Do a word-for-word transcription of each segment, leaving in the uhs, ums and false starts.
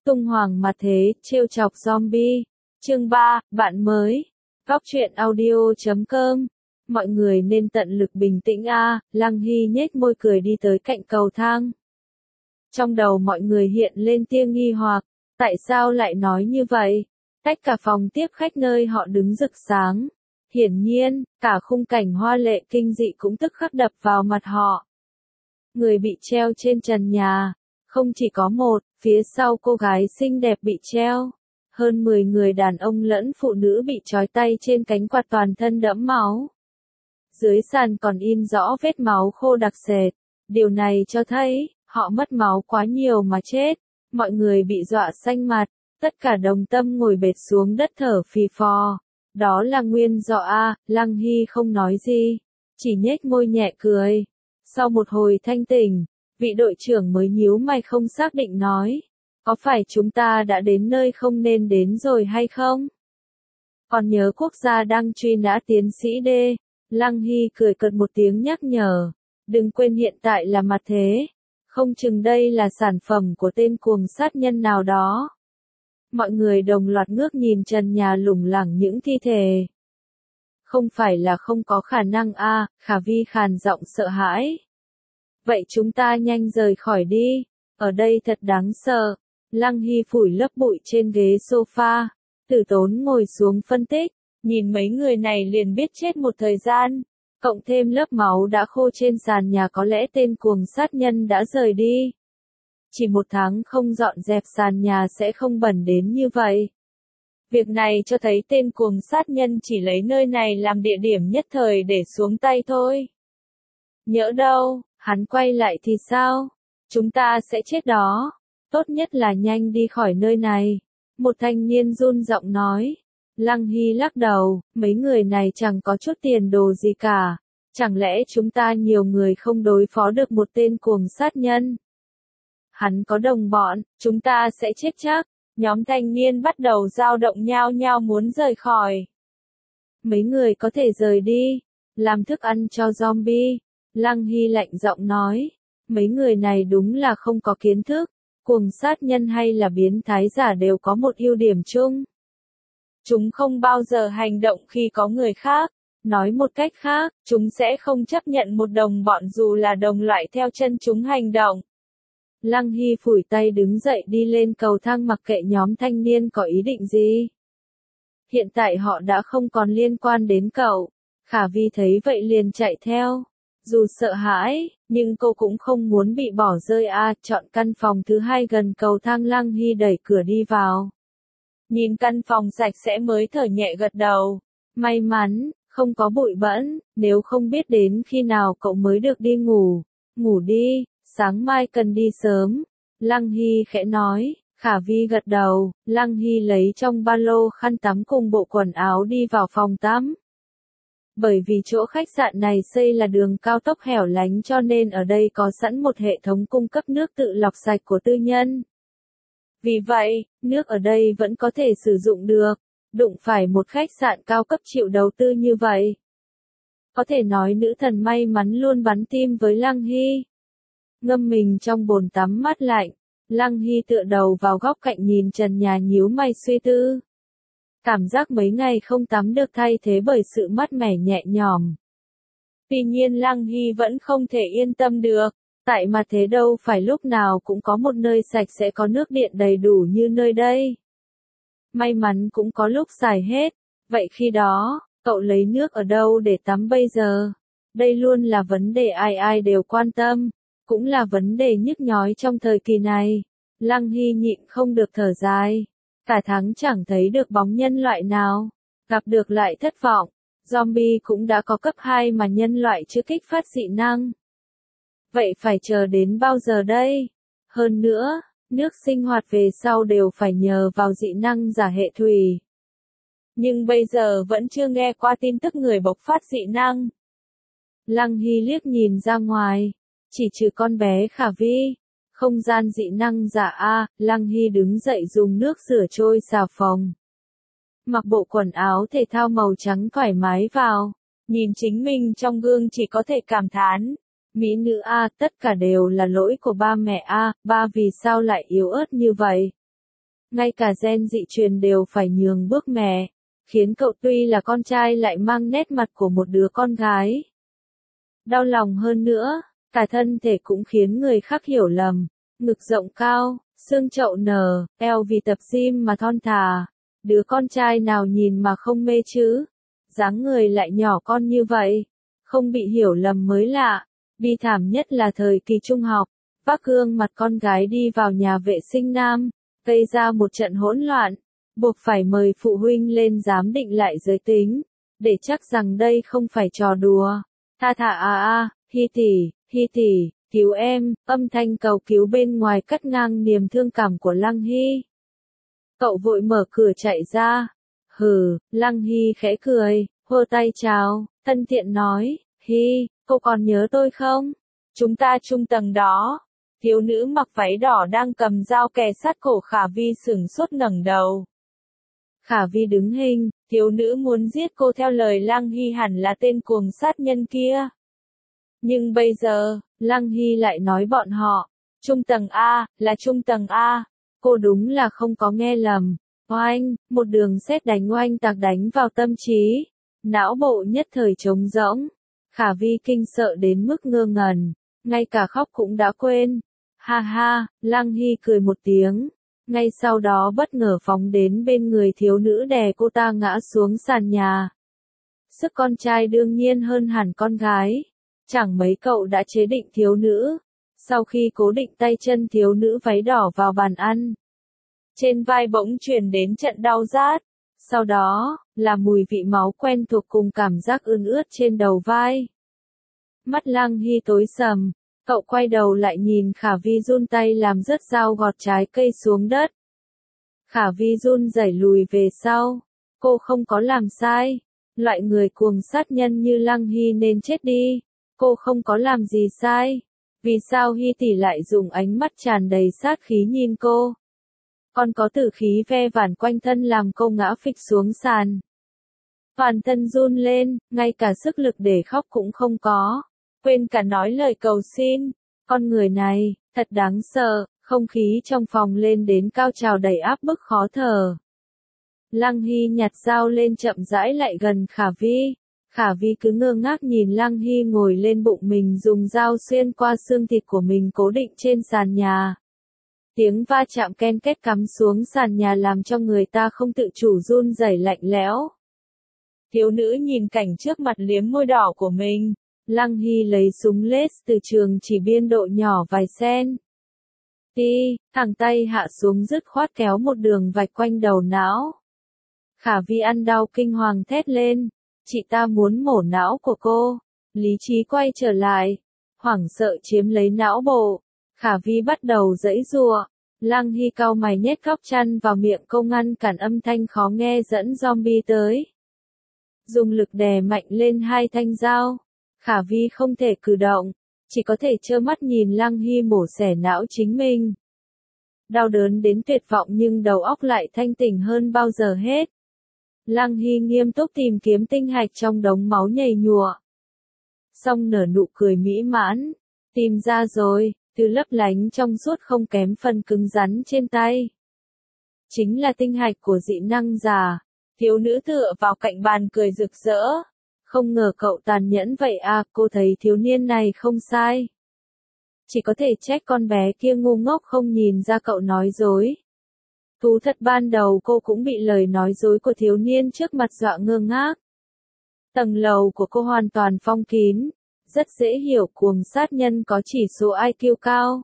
Tung hoàng mặt thế, trêu chọc zombie. Chương ba, bạn mới. Góc truyện audio chấm com. Mọi người nên tận lực bình tĩnh a. Lăng Hy nhếch môi cười đi tới cạnh cầu thang. Trong đầu mọi người hiện lên tia nghi hoặc, tại sao lại nói như vậy? Cách cả phòng tiếp khách nơi họ đứng rực sáng. Hiển nhiên, cả khung cảnh hoa lệ kinh dị cũng tức khắc đập vào mặt họ. Người bị treo trên trần nhà, không chỉ có một, phía sau cô gái xinh đẹp bị treo. Hơn mười người đàn ông lẫn phụ nữ bị trói tay trên cánh quạt toàn thân đẫm máu. Dưới sàn còn in rõ vết máu khô đặc sệt. Điều này cho thấy, họ mất máu quá nhiều mà chết. Mọi người bị dọa xanh mặt, tất cả đồng tâm ngồi bệt xuống đất thở phì phò. Đó là nguyên do a. Lăng Hy không nói gì, chỉ nhếch môi nhẹ cười. Sau một hồi thanh tỉnh, vị đội trưởng mới nhíu mày không xác định nói, có phải chúng ta đã đến nơi không nên đến rồi hay không? Còn nhớ quốc gia đang truy nã tiến sĩ D. Lăng Hy cười cợt một tiếng nhắc nhở, đừng quên hiện tại là mặt thế, không chừng đây là sản phẩm của tên cuồng sát nhân nào đó. Mọi người đồng loạt ngước nhìn trần nhà lủng lẳng những thi thể. Không phải là không có khả năng a. Khả Vi khàn giọng sợ hãi. Vậy chúng ta nhanh rời khỏi đi, ở đây thật đáng sợ. Lăng Hy phủi lớp bụi trên ghế sofa, Tử Tốn ngồi xuống phân tích, nhìn mấy người này liền biết chết một thời gian, cộng thêm lớp máu đã khô trên sàn nhà có lẽ tên cuồng sát nhân đã rời đi. Chỉ một tháng không dọn dẹp sàn nhà sẽ không bẩn đến như vậy. Việc này cho thấy tên cuồng sát nhân chỉ lấy nơi này làm địa điểm nhất thời để xuống tay thôi. Nhỡ đâu, hắn quay lại thì sao? Chúng ta sẽ chết đó. Tốt nhất là nhanh đi khỏi nơi này. Một thanh niên run giọng nói. Lăng Hy lắc đầu, mấy người này chẳng có chút tiền đồ gì cả. Chẳng lẽ chúng ta nhiều người không đối phó được một tên cuồng sát nhân? Hắn có đồng bọn, chúng ta sẽ chết chắc. Nhóm thanh niên bắt đầu dao động nhao nhao muốn rời khỏi. Mấy người có thể rời đi, làm thức ăn cho zombie. Lăng Hy lạnh giọng nói, mấy người này đúng là không có kiến thức, cuồng sát nhân hay là biến thái giả đều có một ưu điểm chung. Chúng không bao giờ hành động khi có người khác, nói một cách khác, chúng sẽ không chấp nhận một đồng bọn dù là đồng loại theo chân chúng hành động. Lăng Hy phủi tay đứng dậy đi lên cầu thang mặc kệ nhóm thanh niên có ý định gì. Hiện tại họ đã không còn liên quan đến cậu. Khả Vi thấy vậy liền chạy theo. Dù sợ hãi, nhưng cô cũng không muốn bị bỏ rơi a. Chọn căn phòng thứ hai gần cầu thang. Lăng Hy đẩy cửa đi vào. Nhìn căn phòng sạch sẽ mới thở nhẹ gật đầu. May mắn, không có bụi bẩn, nếu không biết đến khi nào cậu mới được đi ngủ. Ngủ đi, sáng mai cần đi sớm. Lăng Hy khẽ nói. Khả Vi gật đầu. Lăng Hy lấy trong ba lô khăn tắm cùng bộ quần áo đi vào phòng tắm. Bởi vì chỗ khách sạn này xây là đường cao tốc hẻo lánh cho nên ở đây có sẵn một hệ thống cung cấp nước tự lọc sạch của tư nhân. Vì vậy, nước ở đây vẫn có thể sử dụng được, đụng phải một khách sạn cao cấp chịu đầu tư như vậy. Có thể nói nữ thần may mắn luôn bắn tim với Lăng Hy. Ngâm mình trong bồn tắm mát lạnh, Lăng Hy tựa đầu vào góc cạnh nhìn trần nhà nhíu mày suy tư. Cảm giác mấy ngày không tắm được thay thế bởi sự mát mẻ nhẹ nhõm. Tuy nhiên Lăng Hy vẫn không thể yên tâm được, tại mà thế đâu phải lúc nào cũng có một nơi sạch sẽ có nước điện đầy đủ như nơi đây. May mắn cũng có lúc xài hết, vậy khi đó, cậu lấy nước ở đâu để tắm bây giờ? Đây luôn là vấn đề ai ai đều quan tâm, cũng là vấn đề nhức nhối trong thời kỳ này. Lăng Hy nhịn không được thở dài. Cả tháng chẳng thấy được bóng nhân loại nào, gặp được lại thất vọng, zombie cũng đã có cấp hai mà nhân loại chưa kích phát dị năng. Vậy phải chờ đến bao giờ đây? Hơn nữa, nước sinh hoạt về sau đều phải nhờ vào dị năng giả hệ thủy. Nhưng bây giờ vẫn chưa nghe qua tin tức người bộc phát dị năng. Lăng Hy liếc nhìn ra ngoài, chỉ trừ con bé Khả Vi. Không gian dị năng giả a. Lăng Hy đứng dậy dùng nước rửa trôi xà phòng. Mặc bộ quần áo thể thao màu trắng thoải mái vào. Nhìn chính mình trong gương chỉ có thể cảm thán. Mỹ nữ a, tất cả đều là lỗi của ba mẹ a. Ba vì sao lại yếu ớt như vậy? ngay cả gen dị truyền đều phải nhường bước mẹ, khiến cậu tuy là con trai lại mang nét mặt của một đứa con gái. Đau lòng hơn nữa, cả thân thể cũng khiến người khác hiểu lầm, ngực rộng cao, xương chậu nở, eo vì tập gym mà thon thả, đứa con trai nào nhìn mà không mê chứ, dáng người lại nhỏ con như vậy, không bị hiểu lầm mới lạ. Bi thảm nhất là thời kỳ trung học, vác gương mặt con gái đi vào nhà vệ sinh nam, gây ra một trận hỗn loạn, buộc phải mời phụ huynh lên giám định lại giới tính, để chắc rằng đây không phải trò đùa. Tha thả a a, Hi tỷ, Hi tỷ, cứu em, âm thanh cầu cứu bên ngoài cắt ngang niềm thương cảm của Lăng Hy. Cậu vội mở cửa chạy ra. Hừ, Lăng Hy khẽ cười, hô tay chào, thân thiện nói, Hy, cô còn nhớ tôi không? Chúng ta chung tầng đó. Thiếu nữ mặc váy đỏ đang cầm dao kề sát cổ Khả Vi sửng sốt ngẩng đầu. Khả Vi đứng hình, thiếu nữ muốn giết cô theo lời Lăng Hy hẳn là tên cuồng sát nhân kia. Nhưng bây giờ, Lăng Hy lại nói bọn họ, trung tầng A, là trung tầng A. Cô đúng là không có nghe lầm. Oanh, một đường sét đánh oanh tạc đánh vào tâm trí. Não bộ nhất thời trống rỗng. Khả Vi kinh sợ đến mức ngơ ngẩn, ngay cả khóc cũng đã quên. Ha ha, Lăng Hy cười một tiếng. Ngay sau đó bất ngờ phóng đến bên người thiếu nữ đè cô ta ngã xuống sàn nhà. Sức con trai đương nhiên hơn hẳn con gái. Chẳng mấy cậu đã chế định thiếu nữ. Sau khi cố định tay chân thiếu nữ váy đỏ vào bàn ăn, trên vai bỗng truyền đến trận đau rát. Sau đó, là mùi vị máu quen thuộc cùng cảm giác ươn ướt trên đầu vai. Mắt Lăng Hy tối sầm, cậu quay đầu lại nhìn Khả Vi run tay làm rớt dao gọt trái cây xuống đất. Khả Vi run rẩy lùi về sau. Cô không có làm sai. Loại người cuồng sát nhân như Lăng Hy nên chết đi. Cô không có làm gì sai. Vì sao Hy tỷ lại dùng ánh mắt tràn đầy sát khí nhìn cô? Còn có tử khí ve vản quanh thân làm cô ngã phịch xuống sàn. Toàn thân run lên, ngay cả sức lực để khóc cũng không có. Quên cả nói lời cầu xin. Con người này, thật đáng sợ, không khí trong phòng lên đến cao trào đầy áp bức khó thở. Lăng Hy nhặt dao lên chậm rãi lại gần Khả Vi. Khả Vi cứ ngơ ngác nhìn Lăng Hy ngồi lên bụng mình dùng dao xuyên qua xương thịt của mình cố định trên sàn nhà. Tiếng va chạm ken két cắm xuống sàn nhà làm cho người ta không tự chủ run rẩy lạnh lẽo. Thiếu nữ nhìn cảnh trước mặt liếm môi đỏ của mình. Lăng Hy lấy súng lết từ trường chỉ biên độ nhỏ vài sen. Ti, thẳng tay hạ xuống dứt khoát kéo một đường vạch quanh đầu não. Khả Vi ăn đau kinh hoàng thét lên. Chị ta muốn mổ não của cô. Lý trí quay trở lại. Hoảng sợ chiếm lấy não bộ. Khả Vi bắt đầu giãy giụa. Lăng Hy cau mày nhét góc chăn vào miệng cô ngăn cản âm thanh khó nghe dẫn zombie tới. Dùng lực đè mạnh lên hai thanh dao. Khả Vi không thể cử động. Chỉ có thể trơ mắt nhìn Lăng Hy mổ xẻ não chính mình. Đau đớn đến tuyệt vọng nhưng đầu óc lại thanh tỉnh hơn bao giờ hết. Lăng Hy nghiêm túc tìm kiếm tinh hạch trong đống máu nhầy nhụa. Xong nở nụ cười mỹ mãn. Tìm ra rồi, thứ lấp lánh trong suốt không kém phần cứng rắn trên tay. Chính là tinh hạch của dị năng giả. Thiếu nữ tựa vào cạnh bàn cười rực rỡ. Không ngờ cậu tàn nhẫn vậy à, cô thấy thiếu niên này không sai. Chỉ có thể trách con bé kia ngu ngốc không nhìn ra cậu nói dối. Thú thật ban đầu cô cũng bị lời nói dối của thiếu niên trước mặt dọa ngơ ngác. Tầng lầu của cô hoàn toàn phong kín. Rất dễ hiểu cuồng sát nhân có chỉ số i kiu cao.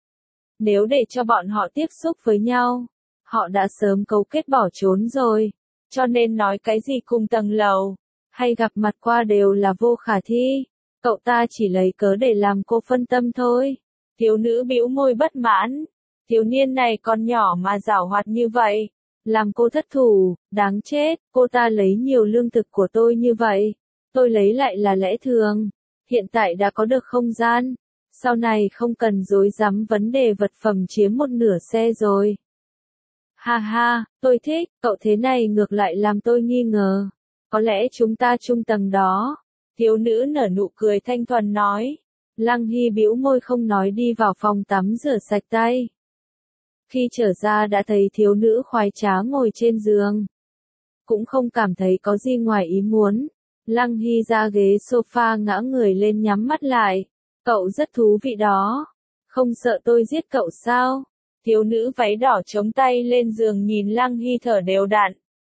Nếu để cho bọn họ tiếp xúc với nhau, họ đã sớm cấu kết bỏ trốn rồi. Cho nên nói cái gì cùng tầng lầu, hay gặp mặt qua đều là vô khả thi. Cậu ta chỉ lấy cớ để làm cô phân tâm thôi. Thiếu nữ bĩu môi bất mãn. Thiếu niên này còn nhỏ mà giảo hoạt như vậy. Làm cô thất thủ, đáng chết, cô ta lấy nhiều lương thực của tôi như vậy. Tôi lấy lại là lẽ thường. Hiện tại đã có được không gian. Sau này không cần dối rắm vấn đề vật phẩm chiếm một nửa xe rồi. Ha ha, tôi thích, cậu thế này ngược lại làm tôi nghi ngờ. Có lẽ chúng ta chung tầng đó. Thiếu nữ nở nụ cười thanh thuần nói. Lăng Hy bĩu môi không nói đi vào phòng tắm rửa sạch tay. Khi trở ra đã thấy thiếu nữ khoái trá ngồi trên giường. Cũng không cảm thấy có gì ngoài ý muốn. Lăng Hy ra ghế sofa ngã người lên nhắm mắt lại. Cậu rất thú vị đó. Không sợ tôi giết cậu sao? Thiếu nữ váy đỏ chống tay lên giường nhìn Lăng Hy thở đều đặn.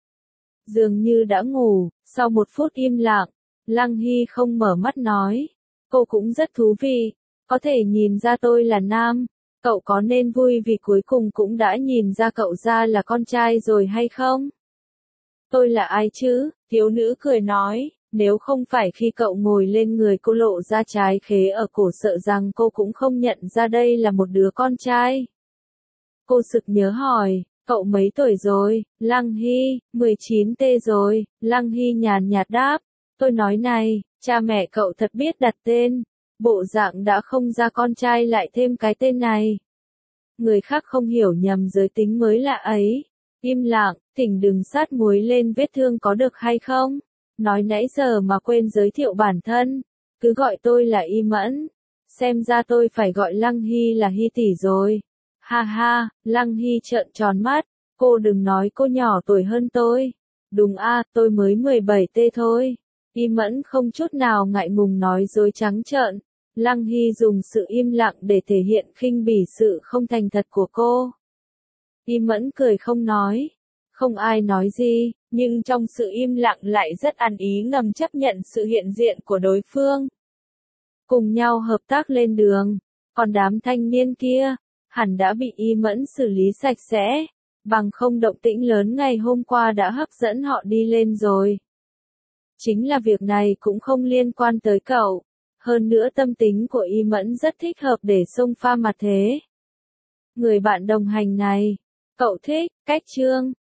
Dường như đã ngủ, sau một phút im lặng, Lăng Hy không mở mắt nói. Cô cũng rất thú vị, có thể nhìn ra tôi là nam. Cậu có nên vui vì cuối cùng cũng đã nhìn ra cậu ra là con trai rồi hay không? Tôi là ai chứ? Thiếu nữ cười nói, nếu không phải khi cậu ngồi lên người cô lộ ra trái khế ở cổ sợ rằng cô cũng không nhận ra đây là một đứa con trai. Cô sực nhớ hỏi, cậu mấy tuổi rồi? Lăng Hy, mười chín tê rồi. Lăng Hy nhàn nhạt đáp, tôi nói này, cha mẹ cậu thật biết đặt tên. Bộ dạng đã không ra con trai lại thêm cái tên này. Người khác không hiểu nhầm giới tính mới lạ ấy. Im lặng, thỉnh đừng sát muối lên vết thương có được hay không? Nói nãy giờ mà quên giới thiệu bản thân. Cứ gọi tôi là Y Mẫn. Xem ra tôi phải gọi Lăng Hy là Hy tỷ rồi. Ha ha, Lăng Hy trợn tròn mắt. Cô đừng nói cô nhỏ tuổi hơn tôi. Đúng a, tôi mới mười bảy tê thôi. Y Mẫn không chút nào ngại ngùng nói dối trắng trợn. Lăng Hy dùng sự im lặng để thể hiện khinh bỉ sự không thành thật của cô. Y Mẫn cười không nói. Không ai nói gì, nhưng trong sự im lặng lại rất ăn ý ngầm chấp nhận sự hiện diện của đối phương. Cùng nhau hợp tác lên đường, còn đám thanh niên kia, hẳn đã bị Y Mẫn xử lý sạch sẽ, bằng không động tĩnh lớn ngày hôm qua đã hấp dẫn họ đi lên rồi. Chính là việc này cũng không liên quan tới cậu, hơn nữa tâm tính của Y Mẫn rất thích hợp để xông pha mặt thế. Người bạn đồng hành này, cậu thích, cách chương.